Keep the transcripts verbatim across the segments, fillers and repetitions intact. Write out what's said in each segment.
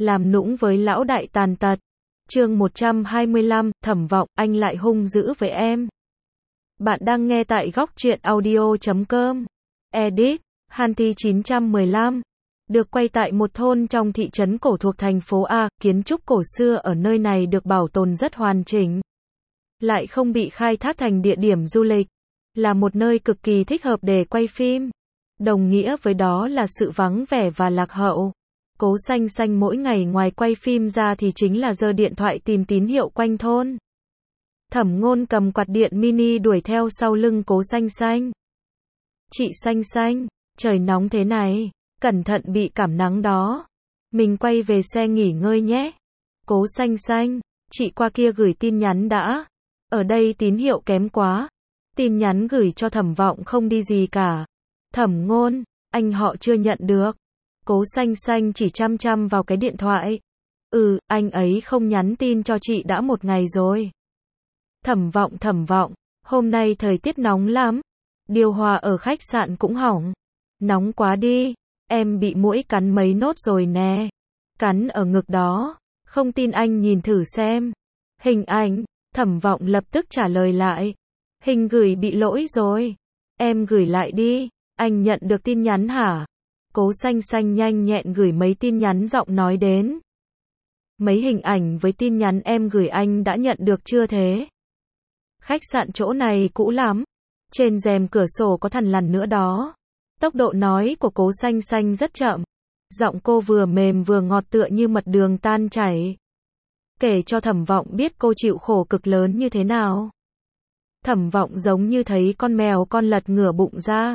làm nũng với lão đại tàn tật. Chương một trăm hai mươi lăm, Thẩm Vọng, anh lại hung dữ với em. Bạn đang nghe tại góc truyện audio chấm com. Edit, Hanti chín trăm mười lăm. Được quay tại một thôn trong thị trấn cổ thuộc thành phố A, kiến trúc cổ xưa ở nơi này được bảo tồn rất hoàn chỉnh. Lại không bị khai thác thành địa điểm du lịch. Là một nơi cực kỳ thích hợp để quay phim. Đồng nghĩa với đó là sự vắng vẻ và lạc hậu. Cố Xanh Xanh mỗi ngày ngoài quay phim ra thì chính là giơ điện thoại tìm tín hiệu quanh thôn. Thẩm Ngôn cầm quạt điện mini đuổi theo sau lưng Cố Xanh Xanh. Chị Xanh Xanh, trời nóng thế này, cẩn thận bị cảm nắng đó. Mình quay về xe nghỉ ngơi nhé. Cố Xanh Xanh, chị qua kia gửi tin nhắn đã. Ở đây tín hiệu kém quá. Tin nhắn gửi cho Thẩm Vọng không đi gì cả. Thẩm Ngôn, anh họ chưa nhận được. Cố Xanh Xanh chỉ chăm chăm vào cái điện thoại. Ừ, anh ấy không nhắn tin cho chị đã một ngày rồi. Thẩm Vọng Thẩm Vọng, hôm nay thời tiết nóng lắm. Điều hòa ở khách sạn cũng hỏng. Nóng quá đi, em bị muỗi cắn mấy nốt rồi nè. Cắn ở ngực đó, không tin anh nhìn thử xem. Hình ảnh, Thẩm Vọng lập tức trả lời lại. Hình gửi bị lỗi rồi. Em gửi lại đi, anh nhận được tin nhắn hả? Cố Xanh Xanh nhanh nhẹn gửi mấy tin nhắn giọng nói đến. Mấy hình ảnh với tin nhắn em gửi anh đã nhận được chưa thế? Khách sạn chỗ này cũ lắm. Trên rèm cửa sổ có thằn lằn nữa đó. Tốc độ nói của Cố Xanh Xanh rất chậm. Giọng cô vừa mềm vừa ngọt tựa như mật đường tan chảy. Kể cho Thẩm Vọng biết cô chịu khổ cực lớn như thế nào. Thẩm Vọng giống như thấy con mèo con lật ngửa bụng ra.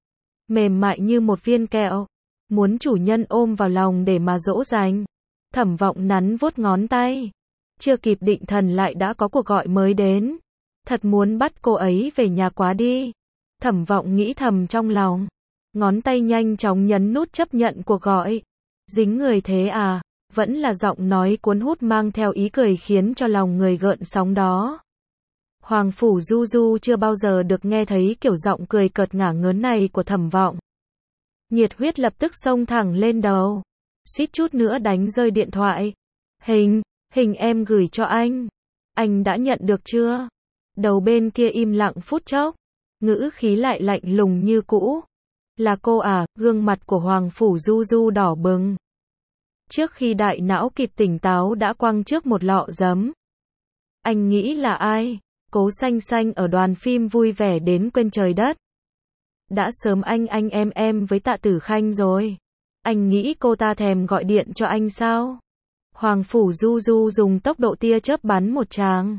Mềm mại như một viên kẹo. Muốn chủ nhân ôm vào lòng để mà dỗ dành. Thẩm Vọng nắn vuốt ngón tay. Chưa kịp định thần lại đã có cuộc gọi mới đến. Thật muốn bắt cô ấy về nhà quá đi. Thẩm Vọng nghĩ thầm trong lòng. Ngón tay nhanh chóng nhấn nút chấp nhận cuộc gọi. Dính người thế à? Vẫn là giọng nói cuốn hút mang theo ý cười khiến cho lòng người gợn sóng đó. Hoàng Phủ Du Du chưa bao giờ được nghe thấy kiểu giọng cười cợt ngả ngớn này của Thẩm Vọng. Nhiệt huyết lập tức xông thẳng lên đầu. Suýt chút nữa đánh rơi điện thoại. Hình, hình em gửi cho anh. Anh đã nhận được chưa? Đầu bên kia im lặng phút chốc. Ngữ khí lại lạnh lùng như cũ. Là cô à? Gương mặt của Hoàng Phủ Du Du đỏ bừng. Trước khi đại não kịp tỉnh táo đã quăng trước một lọ giấm. Anh nghĩ là ai? Cố Xanh Xanh ở đoàn phim vui vẻ đến quên trời đất. Đã sớm anh anh em em với Tạ Tử Khanh rồi. Anh nghĩ cô ta thèm gọi điện cho anh sao? Hoàng Phủ Du Du dùng tốc độ tia chớp bắn một tràng.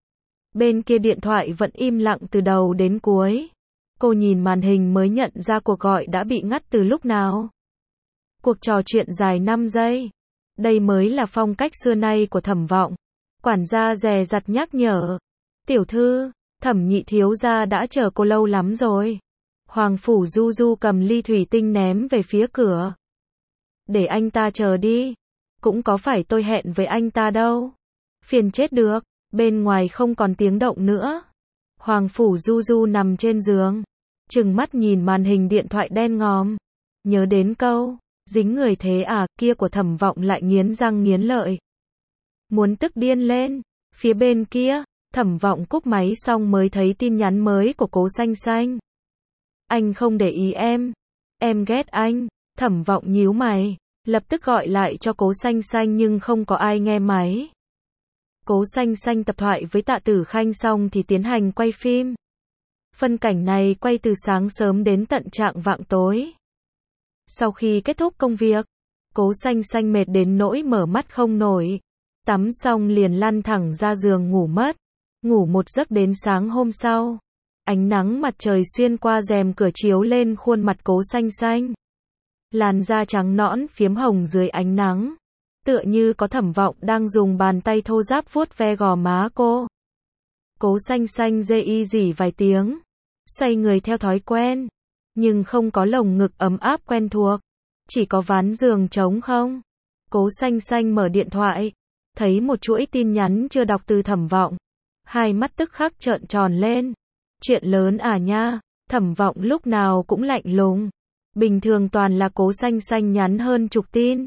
Bên kia điện thoại vẫn im lặng từ đầu đến cuối. Cô nhìn màn hình mới nhận ra cuộc gọi đã bị ngắt từ lúc nào. Cuộc trò chuyện dài năm giây. Đây mới là phong cách xưa nay của Thẩm Vọng. Quản gia dè dặt nhắc nhở. Tiểu thư, Thẩm nhị thiếu gia đã chờ cô lâu lắm rồi. Hoàng Phủ Du Du cầm ly thủy tinh ném về phía cửa. Để anh ta chờ đi. Cũng có phải tôi hẹn với anh ta đâu. Phiền chết được. Bên ngoài không còn tiếng động nữa. Hoàng Phủ Du Du nằm trên giường. Trừng mắt nhìn màn hình điện thoại đen ngòm. Nhớ đến câu, dính người thế à, kia của Thẩm Vọng lại nghiến răng nghiến lợi. Muốn tức điên lên. Phía bên kia, Thẩm Vọng cúp máy xong mới thấy tin nhắn mới của Cố Xanh Xanh. Anh không để ý em. Em ghét anh. Thẩm Vọng nhíu mày. Lập tức gọi lại cho Cố Xanh Xanh nhưng không có ai nghe máy. Cố Xanh Xanh tập thoại với Tạ Tử Khanh xong thì tiến hành quay phim. Phân cảnh này quay từ sáng sớm đến tận chạng vạng tối. Sau khi kết thúc công việc, Cố Xanh Xanh mệt đến nỗi mở mắt không nổi. Tắm xong liền lăn thẳng ra giường ngủ mất. Ngủ một giấc đến sáng hôm sau. Ánh nắng mặt trời xuyên qua rèm cửa chiếu lên khuôn mặt Cố Xanh Xanh. Làn da trắng nõn phiếm hồng dưới ánh nắng. Tựa như có Thẩm Vọng đang dùng bàn tay thô ráp vuốt ve gò má cô. Cố Xanh Xanh dê y dỉ vài tiếng. Xoay người theo thói quen. Nhưng không có lồng ngực ấm áp quen thuộc. Chỉ có ván giường trống không. Cố Xanh Xanh mở điện thoại. Thấy một chuỗi tin nhắn chưa đọc từ Thẩm Vọng. Hai mắt tức khắc trợn tròn lên. Chuyện lớn à nha. Thẩm Vọng lúc nào cũng lạnh lùng. Bình thường toàn là Cố Xanh Xanh nhắn hơn chục tin.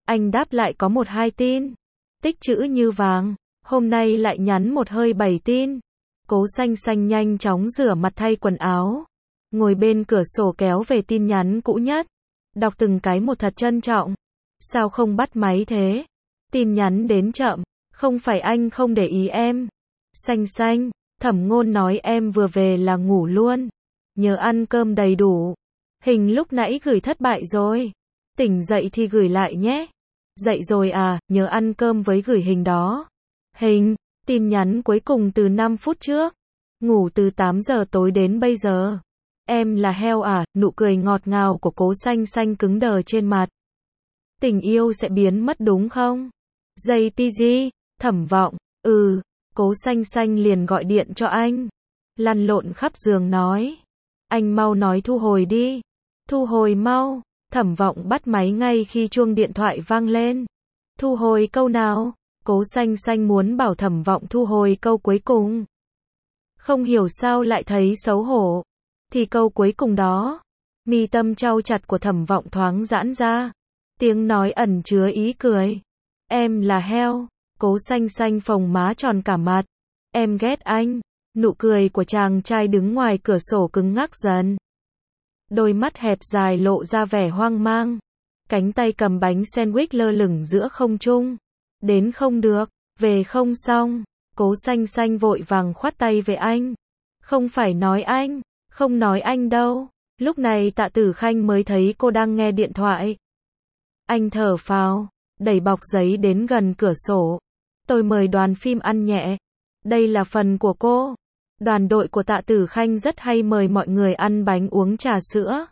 Anh đáp lại có một hai tin. Tích chữ như vàng. Hôm nay lại nhắn một hơi bảy tin. Cố Xanh Xanh nhanh chóng rửa mặt thay quần áo. Ngồi bên cửa sổ kéo về tin nhắn cũ nhất. Đọc từng cái một thật trân trọng. Sao không bắt máy thế? Tin nhắn đến chậm. Không phải anh không để ý em. Xanh Xanh, Thẩm Ngôn nói em vừa về là ngủ luôn. Nhớ ăn cơm đầy đủ. Hình lúc nãy gửi thất bại rồi. Tỉnh dậy thì gửi lại nhé. Dậy rồi à, nhớ ăn cơm với gửi hình đó. Hình, tin nhắn cuối cùng từ năm phút trước. Ngủ từ tám giờ tối đến bây giờ. Em là heo à, nụ cười ngọt ngào của Cố Xanh Xanh cứng đờ trên mặt. Tình yêu sẽ biến mất đúng không? jê pê giê, Thẩm Vọng, ừ, Cố Xanh Xanh liền gọi điện cho anh. Lăn lộn khắp giường nói. Anh mau nói thu hồi đi. Thu hồi mau. Thẩm Vọng bắt máy ngay khi chuông điện thoại vang lên. Thu hồi câu nào? Cố Xanh Xanh muốn bảo Thẩm Vọng thu hồi câu cuối cùng. Không hiểu sao lại thấy xấu hổ. Thì câu cuối cùng đó. Mi tâm trao chặt của Thẩm Vọng thoáng giãn ra. Tiếng nói ẩn chứa ý cười. Em là heo. Cố Xanh Xanh phồng má tròn cả mặt. Em ghét anh. Nụ cười của chàng trai đứng ngoài cửa sổ cứng ngắc dần. Đôi mắt hẹp dài lộ ra vẻ hoang mang. Cánh tay cầm bánh sandwich lơ lửng giữa không trung. Đến không được, về không xong. Cố Xanh Xanh vội vàng khoát tay về anh. Không phải nói anh, không nói anh đâu. Lúc này Tạ Tử Khanh mới thấy cô đang nghe điện thoại. Anh thở phào, đẩy bọc giấy đến gần cửa sổ. Tôi mời đoàn phim ăn nhẹ. Đây là phần của cô. Đoàn đội của Tạ Tử Khanh rất hay mời mọi người ăn bánh uống trà sữa.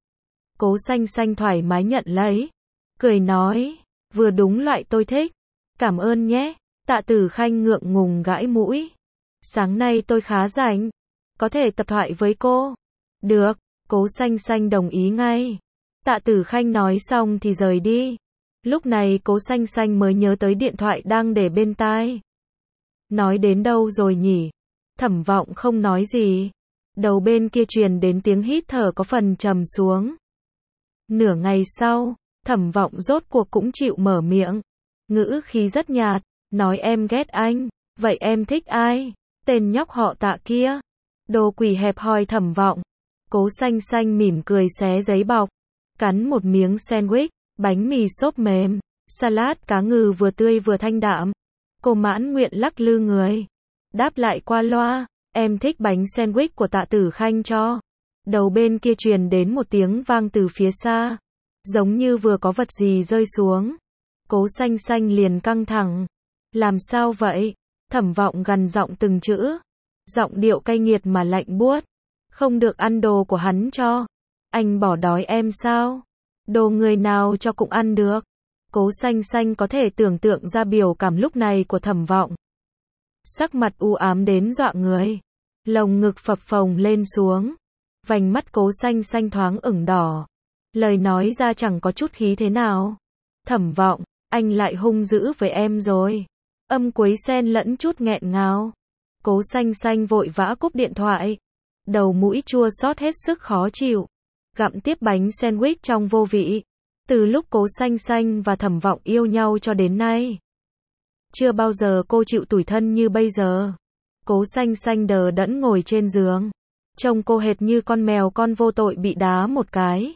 Cố Xanh Xanh thoải mái nhận lấy. Cười nói, vừa đúng loại tôi thích. Cảm ơn nhé. Tạ Tử Khanh ngượng ngùng gãi mũi. Sáng nay tôi khá rảnh. Có thể tập thoại với cô. Được, Cố Xanh Xanh đồng ý ngay. Tạ Tử Khanh nói xong thì rời đi. Lúc này Cố Xanh Xanh mới nhớ tới điện thoại đang để bên tai. Nói đến đâu rồi nhỉ? Thẩm Vọng không nói gì. Đầu bên kia truyền đến tiếng hít thở có phần trầm xuống. Nửa ngày sau, Thẩm Vọng rốt cuộc cũng chịu mở miệng. Ngữ khí rất nhạt, nói em ghét anh, vậy em thích ai? Tên nhóc họ Tạ kia. Đồ quỷ hẹp hòi Thẩm Vọng. Cố Xanh Xanh mỉm cười xé giấy bọc, cắn một miếng sandwich, bánh mì xốp mềm, salad cá ngừ vừa tươi vừa thanh đạm. Cô mãn nguyện lắc lư người. Đáp lại qua loa, em thích bánh sandwich của Tạ Tử Khanh cho. Đầu bên kia truyền đến một tiếng vang từ phía xa. Giống như vừa có vật gì rơi xuống. Cố Xanh Xanh liền căng thẳng. Làm sao vậy? Thẩm Vọng gằn giọng từng chữ. Giọng điệu cay nghiệt mà lạnh buốt. Không được ăn đồ của hắn cho. Anh bỏ đói em sao? Đồ người nào cho cũng ăn được. Cố Xanh Xanh có thể tưởng tượng ra biểu cảm lúc này của Thẩm Vọng. Sắc mặt u ám đến dọa người. Lồng ngực phập phồng lên xuống. Vành mắt Cố Xanh Xanh thoáng ửng đỏ. Lời nói ra chẳng có chút khí thế nào. Thẩm Vọng, anh lại hung dữ với em rồi. Âm cuối xen lẫn chút nghẹn ngào. Cố Xanh Xanh vội vã cúp điện thoại. Đầu mũi chua xót hết sức khó chịu. Gặm tiếp bánh sandwich trong vô vị. Từ lúc Cố Xanh Xanh và Thẩm Vọng yêu nhau cho đến nay, chưa bao giờ cô chịu tủi thân như bây giờ. Cố Xanh Xanh đờ đẫn ngồi trên giường. Trông cô hệt như con mèo con vô tội bị đá một cái.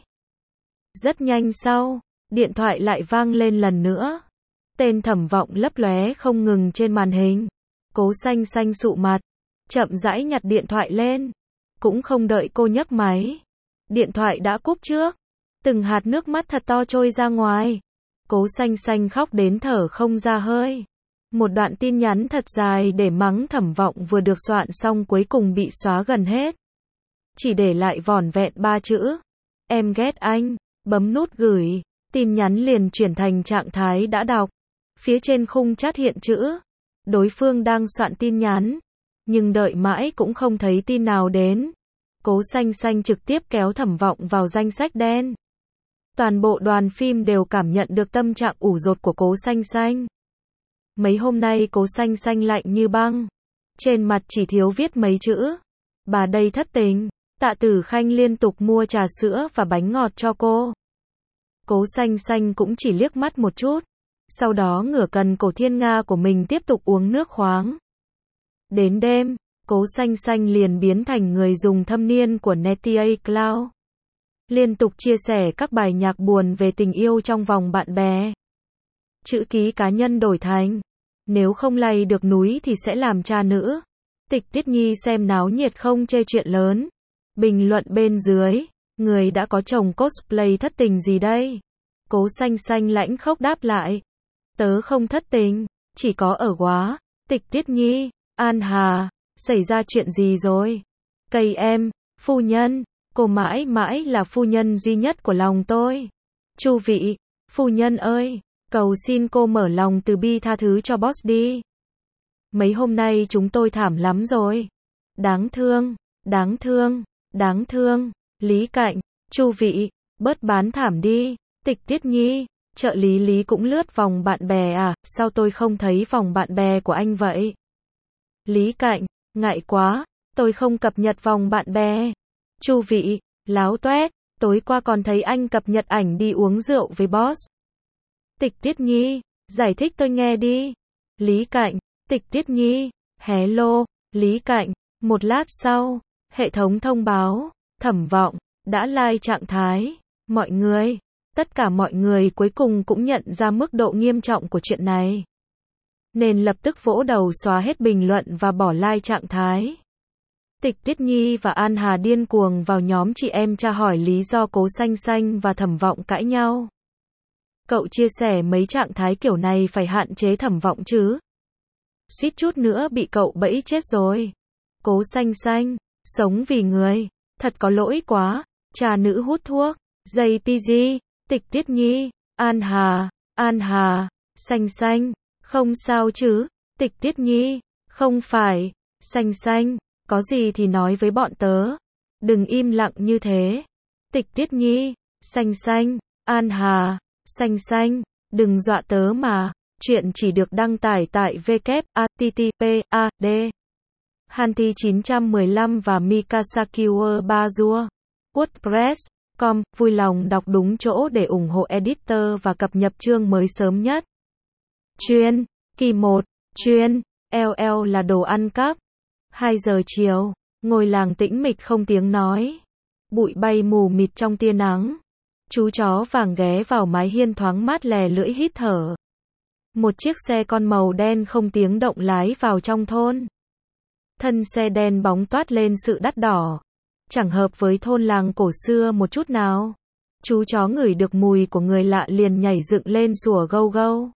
Rất nhanh sau, điện thoại lại vang lên lần nữa. Tên Thẩm Vọng lấp lóe không ngừng trên màn hình. Cố Xanh Xanh sụ mặt, chậm rãi nhặt điện thoại lên. Cũng không đợi cô nhấc máy. Điện thoại đã cúp trước. Từng hạt nước mắt thật to trôi ra ngoài. Cố Xanh Xanh khóc đến thở không ra hơi. Một đoạn tin nhắn thật dài để mắng Thẩm Vọng vừa được soạn xong cuối cùng bị xóa gần hết. Chỉ để lại vỏn vẹn ba chữ. Em ghét anh. Bấm nút gửi. Tin nhắn liền chuyển thành trạng thái đã đọc. Phía trên khung chat hiện chữ. Đối phương đang soạn tin nhắn. Nhưng đợi mãi cũng không thấy tin nào đến. Cố Xanh Xanh trực tiếp kéo Thẩm Vọng vào danh sách đen. Toàn bộ đoàn phim đều cảm nhận được tâm trạng ủ dột của Cố Xanh Xanh. Mấy hôm nay Cố Xanh Xanh lạnh như băng. Trên mặt chỉ thiếu viết mấy chữ. Bà đây thất tình. Tạ Tử Khanh liên tục mua trà sữa và bánh ngọt cho cô. Cố Xanh Xanh cũng chỉ liếc mắt một chút. Sau đó ngửa cần cổ thiên nga của mình tiếp tục uống nước khoáng. Đến đêm, Cố Xanh Xanh liền biến thành người dùng thâm niên của Netia Cloud. Liên tục chia sẻ các bài nhạc buồn về tình yêu trong vòng bạn bè. Chữ ký cá nhân đổi thành: nếu không lay được núi thì sẽ làm cha nữ. Tịch Tiết Nhi xem náo nhiệt không chê chuyện lớn. Bình luận bên dưới: người đã có chồng cosplay thất tình gì đây? Cố Xanh Xanh lãnh khốc đáp lại: tớ không thất tình, chỉ có ở quá. Tịch Tiết Nhi: An Hà, xảy ra chuyện gì rồi? Cây em, phu nhân, cô mãi mãi là phu nhân duy nhất của lòng tôi. Chu Vị: phu nhân ơi, cầu xin cô mở lòng từ bi tha thứ cho boss đi. Mấy hôm nay chúng tôi thảm lắm rồi. Đáng thương, đáng thương, đáng thương. Lý Cạnh: Chu Vị, bớt bán thảm đi. Tịch Tiết Nhi: trợ lý Lý cũng lướt vòng bạn bè à, sao tôi không thấy vòng bạn bè của anh vậy? Lý Cạnh: ngại quá, tôi không cập nhật vòng bạn bè. Chu Vị: láo toét, tối qua còn thấy anh cập nhật ảnh đi uống rượu với boss. Tịch Tiết Nhi: giải thích tôi nghe đi. Lý Cạnh: Tịch Tiết Nhi: hello. Lý Cạnh: một lát sau, hệ thống thông báo, Thẩm Vọng đã live trạng thái. Mọi người, tất cả mọi người cuối cùng cũng nhận ra mức độ nghiêm trọng của chuyện này, nên lập tức vỗ đầu xóa hết bình luận và bỏ live trạng thái. Tịch Tiết Nhi và An Hà điên cuồng vào nhóm chị em tra hỏi lý do Cố Xanh Xanh và Thẩm Vọng cãi nhau. Cậu chia sẻ mấy trạng thái kiểu này phải hạn chế Thẩm Vọng chứ. Suýt chút nữa bị cậu bẫy chết rồi. Cố Xanh Xanh: sống vì người, thật có lỗi quá. Trà nữ hút thuốc. gi pê giê. Tịch Tiết Nhi: An Hà, An Hà, Xanh Xanh, không sao chứ? Tịch Tiết Nhi: không phải, Xanh Xanh, có gì thì nói với bọn tớ. Đừng im lặng như thế. Tịch Tiết Nhi: Xanh Xanh, An Hà, Xanh Xanh, đừng dọa tớ mà. Chuyện chỉ được đăng tải tại w w w chấm h t t p a d Hanti chín một lăm và Mikasakiwa Bazua WordPress chấm com. Vui lòng đọc đúng chỗ để ủng hộ editor và cập nhật chương mới sớm nhất. Chuyên, kỳ một, chuyên, lờ lờ là đồ ăn cắp. hai giờ chiều, ngôi làng tĩnh mịch không tiếng nói. Bụi bay mù mịt trong tia nắng. Chú chó vàng ghé vào mái hiên thoáng mát lè lưỡi hít thở. Một chiếc xe con màu đen không tiếng động lái vào trong thôn. Thân xe đen bóng toát lên sự đắt đỏ. Chẳng hợp với thôn làng cổ xưa một chút nào. Chú chó ngửi được mùi của người lạ liền nhảy dựng lên sủa gâu gâu.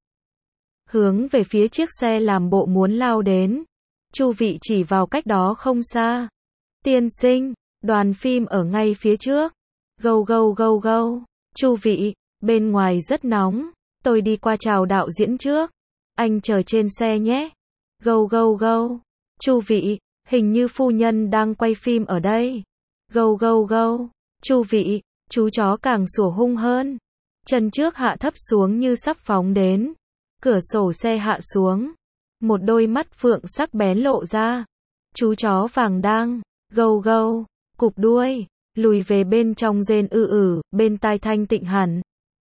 Hướng về phía chiếc xe làm bộ muốn lao đến. Chu Vị chỉ vào cách đó không xa. Tiên sinh, đoàn phim ở ngay phía trước. Gâu gâu gâu gâu. Chu Vị, bên ngoài rất nóng. Tôi đi qua chào đạo diễn trước. Anh chờ trên xe nhé. Gâu gâu gâu. Chu Vị, hình như phu nhân đang quay phim ở đây. Gâu gâu gâu. Chu Vị, chú chó càng sủa hung hơn. Chân trước hạ thấp xuống như sắp phóng đến. Cửa sổ xe hạ xuống. Một đôi mắt phượng sắc bén lộ ra. Chú chó vàng đang gâu gâu, cụp đuôi, lùi về bên trong rên ư ử, bên tai thanh tịnh hẳn.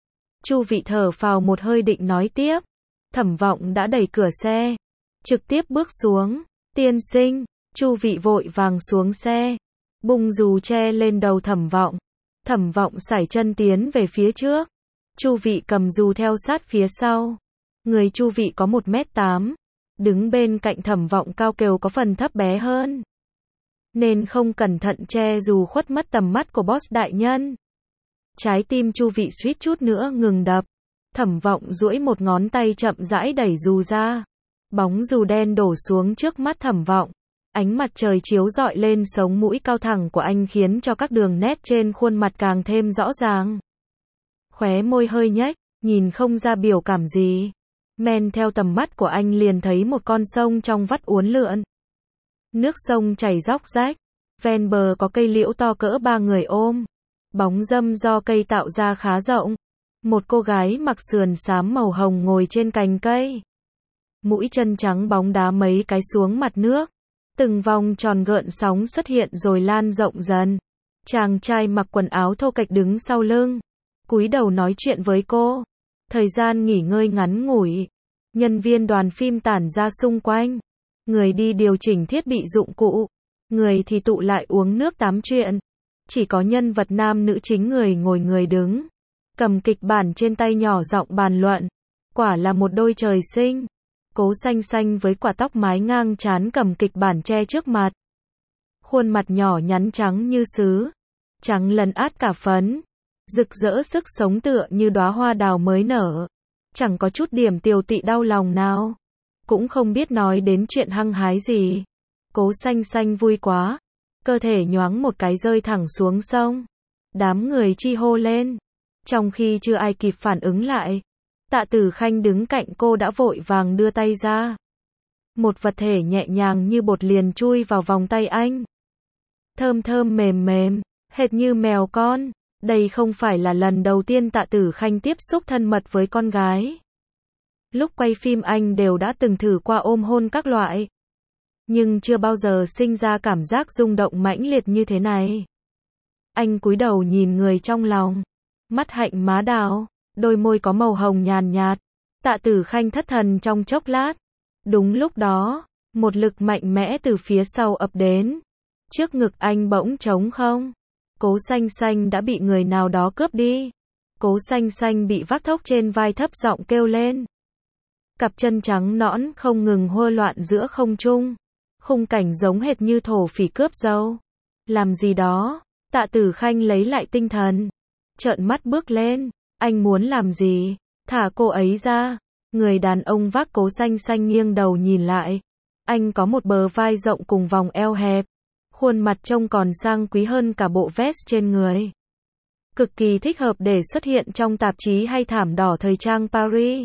Chu Vị thở phào một hơi định nói tiếp. Thẩm Vọng đã đẩy cửa xe, trực tiếp bước xuống. Tiên sinh. Chu Vị vội vàng xuống xe, bung dù che lên đầu Thẩm Vọng. Thẩm Vọng sải chân tiến về phía trước. Chu Vị cầm dù theo sát phía sau. Người Chu Vị có một mét tám, đứng bên cạnh Thẩm Vọng cao kều có phần thấp bé hơn, nên không cẩn thận che dù khuất mất tầm mắt của boss đại nhân. Trái tim Chu Vị suýt chút nữa ngừng đập. Thẩm Vọng duỗi một ngón tay chậm rãi đẩy dù ra. Bóng dù đen đổ xuống trước mắt Thẩm Vọng. Ánh mặt trời chiếu rọi lên sống mũi cao thẳng của anh khiến cho các đường nét trên khuôn mặt càng thêm rõ ràng. Khóe môi hơi nhếch, nhìn không ra biểu cảm gì. Men theo tầm mắt của anh liền thấy một con sông trong vắt uốn lượn. Nước sông chảy róc rách. Ven bờ có cây liễu to cỡ ba người ôm. Bóng râm do cây tạo ra khá rộng. Một cô gái mặc sườn xám màu hồng ngồi trên cành cây. Mũi chân trắng bóng đá mấy cái xuống mặt nước. Từng vòng tròn gợn sóng xuất hiện rồi lan rộng dần. Chàng trai mặc quần áo thô kệch đứng sau lưng. cúi đầu nói chuyện với cô. Thời gian nghỉ ngơi ngắn ngủi. Nhân viên đoàn phim tản ra xung quanh. Người đi điều chỉnh thiết bị dụng cụ. Người thì tụ lại uống nước tám chuyện. Chỉ có nhân vật nam nữ chính người ngồi người đứng. Cầm kịch bản trên tay nhỏ giọng bàn luận. Quả là một đôi trời sinh. Cố Xanh Xanh với quả tóc mái ngang trán cầm kịch bản che trước mặt. Khuôn mặt nhỏ nhắn trắng như sứ. Trắng lấn át cả phấn. Rực rỡ sức sống tựa như đóa hoa đào mới nở. Chẳng có chút điểm tiều tị đau lòng nào. Cũng không biết nói đến chuyện hăng hái gì. Cố Xanh Xanh vui quá. Cơ thể nhoáng một cái rơi thẳng xuống sông. Đám người chi hô lên. Trong khi chưa ai kịp phản ứng lại. Tạ Tử Khanh đứng cạnh cô đã vội vàng đưa tay ra. Một vật thể nhẹ nhàng như bột liền chui vào vòng tay anh. Thơm thơm mềm mềm, hệt như mèo con. Đây không phải là lần đầu tiên Tạ Tử Khanh tiếp xúc thân mật với con gái. Lúc quay phim anh đều đã từng thử qua ôm hôn các loại. Nhưng chưa bao giờ sinh ra cảm giác rung động mãnh liệt như thế này. Anh cúi đầu nhìn người trong lòng. Mắt hạnh má đào, đôi môi có màu hồng nhàn nhạt. Tạ Tử Khanh thất thần trong chốc lát. Đúng lúc đó, một lực mạnh mẽ từ phía sau ập đến. Trước ngực anh bỗng trống không. Cố Xanh Xanh đã bị người nào đó cướp đi. Cố Xanh Xanh bị vác thốc trên vai thấp giọng kêu lên. Cặp chân trắng nõn không ngừng hô loạn giữa không trung. Khung cảnh giống hệt như thổ phỉ cướp dâu. Làm gì đó, Tạ Tử Khanh lấy lại tinh thần. Trợn mắt bước lên. Anh muốn làm gì? Thả cô ấy ra. Người đàn ông vác Cố Xanh Xanh nghiêng đầu nhìn lại. Anh có một bờ vai rộng cùng vòng eo hẹp. Khuôn mặt trông còn sang quý hơn cả bộ vest trên người. Cực kỳ thích hợp để xuất hiện trong tạp chí hay thảm đỏ thời trang Paris.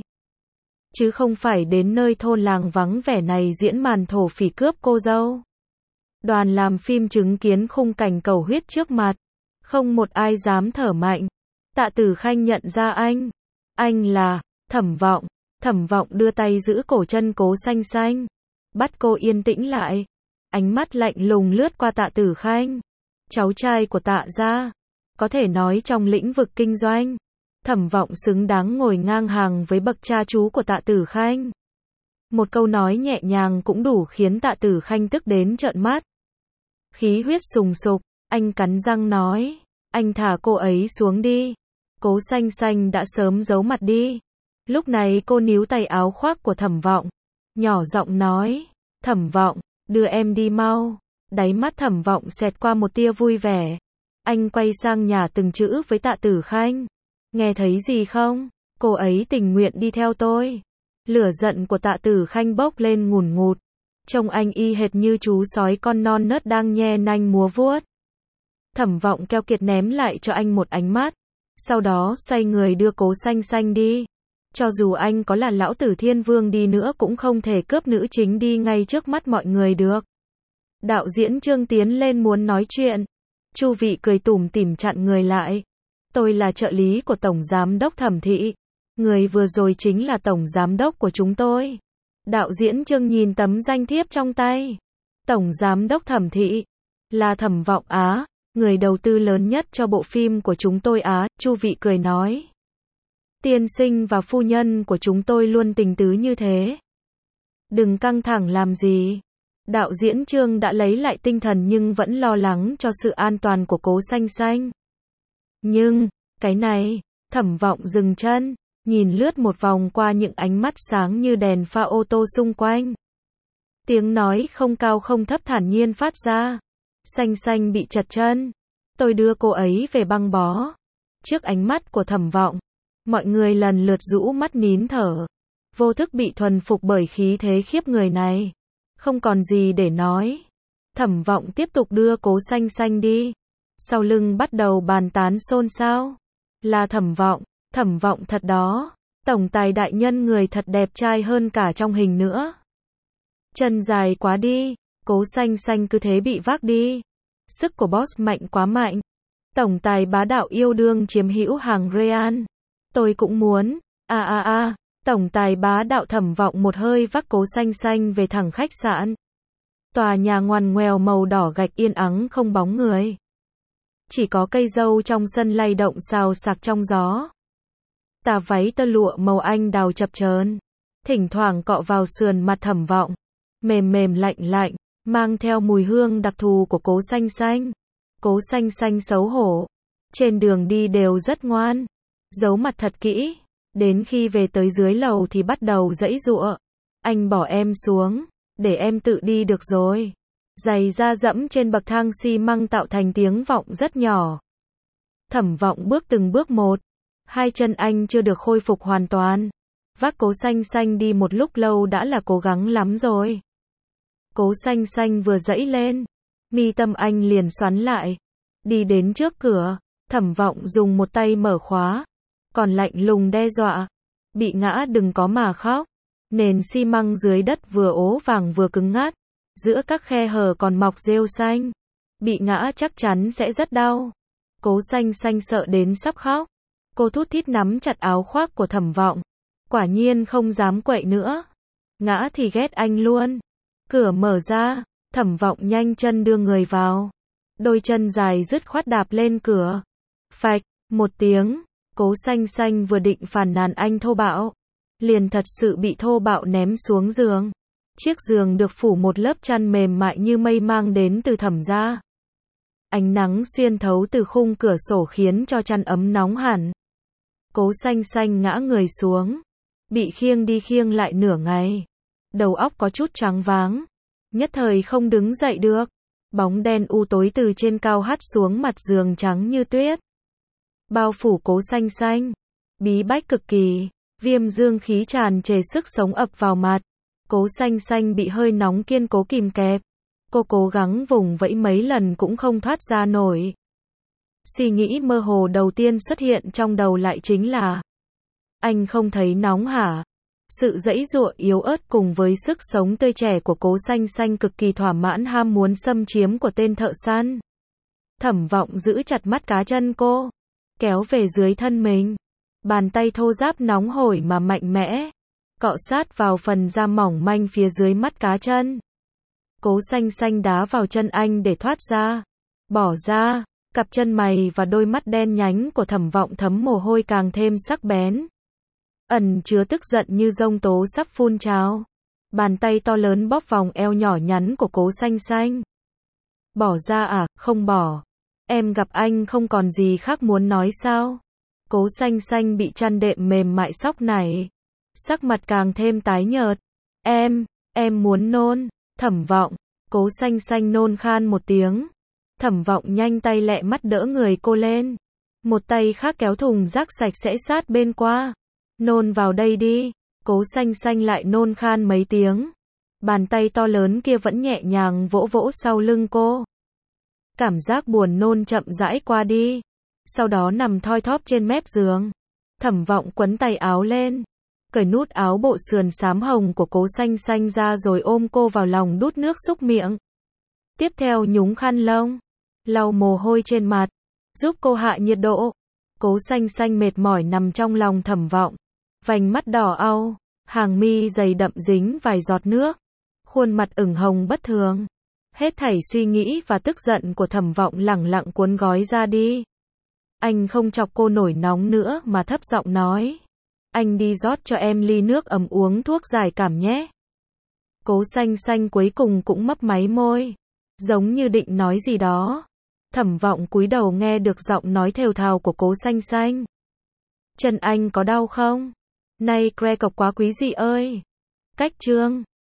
Chứ không phải đến nơi thôn làng vắng vẻ này diễn màn thổ phỉ cướp cô dâu. Đoàn làm phim chứng kiến khung cảnh cầu huyết trước mặt. Không một ai dám thở mạnh. Tạ Tử Khanh nhận ra anh. Anh là Thẩm Vọng. Thẩm Vọng đưa tay giữ cổ chân Cố Xanh Xanh. Bắt cô yên tĩnh lại. Ánh mắt lạnh lùng lướt qua Tạ Tử Khanh. Cháu trai của Tạ gia. Có thể nói trong lĩnh vực kinh doanh. Thẩm Vọng xứng đáng ngồi ngang hàng với bậc cha chú của Tạ Tử Khanh. Một câu nói nhẹ nhàng cũng đủ khiến Tạ Tử Khanh tức đến trợn mắt. Khí huyết sùng sục, anh cắn răng nói. Anh thả cô ấy xuống đi. Cố Xanh Xanh đã sớm giấu mặt đi. Lúc này cô níu tay áo khoác của Thẩm Vọng. Nhỏ giọng nói. Thẩm Vọng, đưa em đi mau. Đáy mắt Thẩm Vọng xẹt qua một tia vui vẻ. Anh quay sang nhả từng chữ với Tạ Tử Khanh. Nghe thấy gì không? Cô ấy tình nguyện đi theo tôi. Lửa giận của Tạ Tử Khanh bốc lên ngùn ngụt. Trông anh y hệt như chú sói con non nớt đang nhe nanh múa vuốt. Thẩm Vọng keo kiệt ném lại cho anh một ánh mắt. Sau đó xoay người đưa Cố Xanh Xanh đi. Cho dù anh có là lão tử thiên vương đi nữa cũng không thể cướp nữ chính đi ngay trước mắt mọi người được. Đạo diễn Trương tiến lên muốn nói chuyện. Chu Vị cười tủm tỉm chặn người lại. Tôi là trợ lý của Tổng Giám đốc Thẩm Thị. Người vừa rồi chính là Tổng Giám đốc của chúng tôi. Đạo diễn Trương nhìn tấm danh thiếp trong tay. Tổng Giám đốc Thẩm Thị. Là Thẩm Vọng Á. Người đầu tư lớn nhất cho bộ phim của chúng tôi Á. Chu Vị cười nói. Tiên sinh và phu nhân của chúng tôi luôn tình tứ như thế. Đừng căng thẳng làm gì. Đạo diễn Trương đã lấy lại tinh thần nhưng vẫn lo lắng cho sự an toàn của Cố Xanh Xanh. Nhưng, cái này, Thẩm Vọng dừng chân, nhìn lướt một vòng qua những ánh mắt sáng như đèn pha ô tô xung quanh. Tiếng nói không cao không thấp thản nhiên phát ra. Xanh Xanh bị chật chân. Tôi đưa cô ấy về băng bó. Trước ánh mắt của Thẩm Vọng, mọi người lần lượt rũ mắt nín thở. Vô thức bị thuần phục bởi khí thế khiếp người này. Không còn gì để nói. Thẩm Vọng tiếp tục đưa Cố Xanh Xanh đi. Sau lưng bắt đầu bàn tán xôn xao. Là Thẩm Vọng, Thẩm Vọng thật đó. Tổng tài đại nhân người thật đẹp trai hơn cả trong hình nữa. Chân dài quá đi. Cố Xanh Xanh cứ thế bị vác đi. Sức của boss mạnh quá mạnh. Tổng tài bá đạo yêu đương chiếm hữu hàng Real. Tôi cũng muốn. A a a. Tổng tài bá đạo Thẩm Vọng một hơi vác Cố Xanh Xanh về thẳng khách sạn. Tòa nhà ngoằn ngoèo màu đỏ gạch yên ắng không bóng người. chỉ có cây dâu trong sân lay động xào xạc trong gió. Tà váy tơ lụa màu anh đào chập chờn, thỉnh thoảng cọ vào sườn mặt Thẩm Vọng, mềm mềm lạnh lạnh, mang theo mùi hương đặc thù của Cố Xanh Xanh. Cố Xanh Xanh xấu hổ, trên đường đi đều rất ngoan, giấu mặt thật kỹ, đến khi về tới dưới lầu thì bắt đầu giãy giụa. Anh bỏ em xuống, để em tự đi được rồi. Giày da dẫm trên bậc thang xi măng tạo thành tiếng vọng rất nhỏ. Thẩm Vọng bước từng bước một, hai chân anh chưa được khôi phục hoàn toàn. Vác Cố Xanh Xanh đi một lúc lâu đã là cố gắng lắm rồi. Cố Xanh Xanh vừa giãy lên, mi tâm anh liền xoắn lại. Đi đến trước cửa, Thẩm Vọng dùng một tay mở khóa, còn lạnh lùng đe dọa. Bị ngã đừng có mà khóc. Nền xi măng dưới đất vừa ố vàng vừa cứng ngắt, giữa các khe hở còn mọc rêu xanh. Bị ngã chắc chắn sẽ rất đau. Cố Xanh Xanh sợ đến sắp khóc. Cô thút thít nắm chặt áo khoác của Thẩm Vọng. Quả nhiên không dám quậy nữa. Ngã thì ghét anh luôn. Cửa mở ra, Thẩm Vọng nhanh chân đưa người vào. Đôi chân dài dứt khoát đạp lên cửa. Phạch, một tiếng, Cố Xanh Xanh vừa định phàn nàn anh thô bạo, liền thật sự bị thô bạo ném xuống giường. Chiếc giường được phủ một lớp chăn mềm mại như mây mang đến từ Thẩm gia. Ánh nắng xuyên thấu từ khung cửa sổ khiến cho chăn ấm nóng hẳn. Cố Xanh Xanh ngã người xuống, bị khiêng đi khiêng lại nửa ngày. Đầu óc có chút choáng váng, nhất thời không đứng dậy được. Bóng đen u tối từ trên cao hắt xuống mặt giường trắng như tuyết, bao phủ Cố Xanh Xanh, bí bách cực kỳ, viêm dương khí tràn trề sức sống ập vào mặt. Cố Xanh Xanh bị hơi nóng kiên cố kìm kẹp, cô cố gắng vùng vẫy mấy lần cũng không thoát ra nổi. Suy nghĩ mơ hồ đầu tiên xuất hiện trong đầu lại chính là: anh không thấy nóng hả? Sự giãy giụa yếu ớt cùng với sức sống tươi trẻ của Cố Xanh Xanh cực kỳ thỏa mãn ham muốn xâm chiếm của tên thợ săn. Thẩm Vọng giữ chặt mắt cá chân cô, kéo về dưới thân mình. Bàn tay thô ráp nóng hổi mà mạnh mẽ, cọ sát vào phần da mỏng manh phía dưới mắt cá chân. Cố Xanh Xanh đá vào chân anh để thoát ra. Bỏ ra, cặp chân mày và đôi mắt đen nhánh của Thẩm Vọng thấm mồ hôi càng thêm sắc bén, ẩn chứa tức giận như giông tố sắp phun trào. Bàn tay to lớn bóp vòng eo nhỏ nhắn của Cố Xanh Xanh. Bỏ ra à? Không bỏ. Em gặp anh không còn gì khác muốn nói sao? Cố Xanh Xanh bị chăn đệm mềm mại sóc nảy, sắc mặt càng thêm tái nhợt. Em, em muốn nôn. Thẩm Vọng. Cố Xanh Xanh nôn khan một tiếng. Thẩm Vọng nhanh tay lẹ mắt đỡ người cô lên, một tay khác kéo thùng rác sạch sẽ sát bên qua. Nôn vào đây đi. Cố Xanh Xanh lại nôn khan mấy tiếng. Bàn tay to lớn kia vẫn nhẹ nhàng vỗ vỗ sau lưng cô. Cảm giác buồn nôn chậm rãi qua đi, sau đó nằm thoi thóp trên mép giường. Thẩm Vọng quấn tay áo lên, cởi nút áo bộ sườn xám hồng của Cố Xanh Xanh ra rồi ôm cô vào lòng đút nước súc miệng. Tiếp theo nhúng khăn lông, lau mồ hôi trên mặt, giúp cô hạ nhiệt độ. Cố Xanh Xanh mệt mỏi nằm trong lòng Thẩm Vọng, vành mắt đỏ au, hàng mi dày đậm dính vài giọt nước, khuôn mặt ửng hồng bất thường. Hết thảy suy nghĩ và tức giận của Thẩm Vọng lẳng lặng cuốn gói ra đi. Anh không chọc cô nổi nóng nữa mà thấp giọng nói: anh đi rót cho em ly nước ấm uống thuốc giải cảm nhé. Cố Xanh Xanh cuối cùng cũng mấp máy môi, giống như định nói gì đó. Thẩm Vọng cúi đầu nghe được giọng nói thều thào của Cố Xanh Xanh. Chân anh có đau không? Này Cre cọc quá quý dị ơi. Cách chương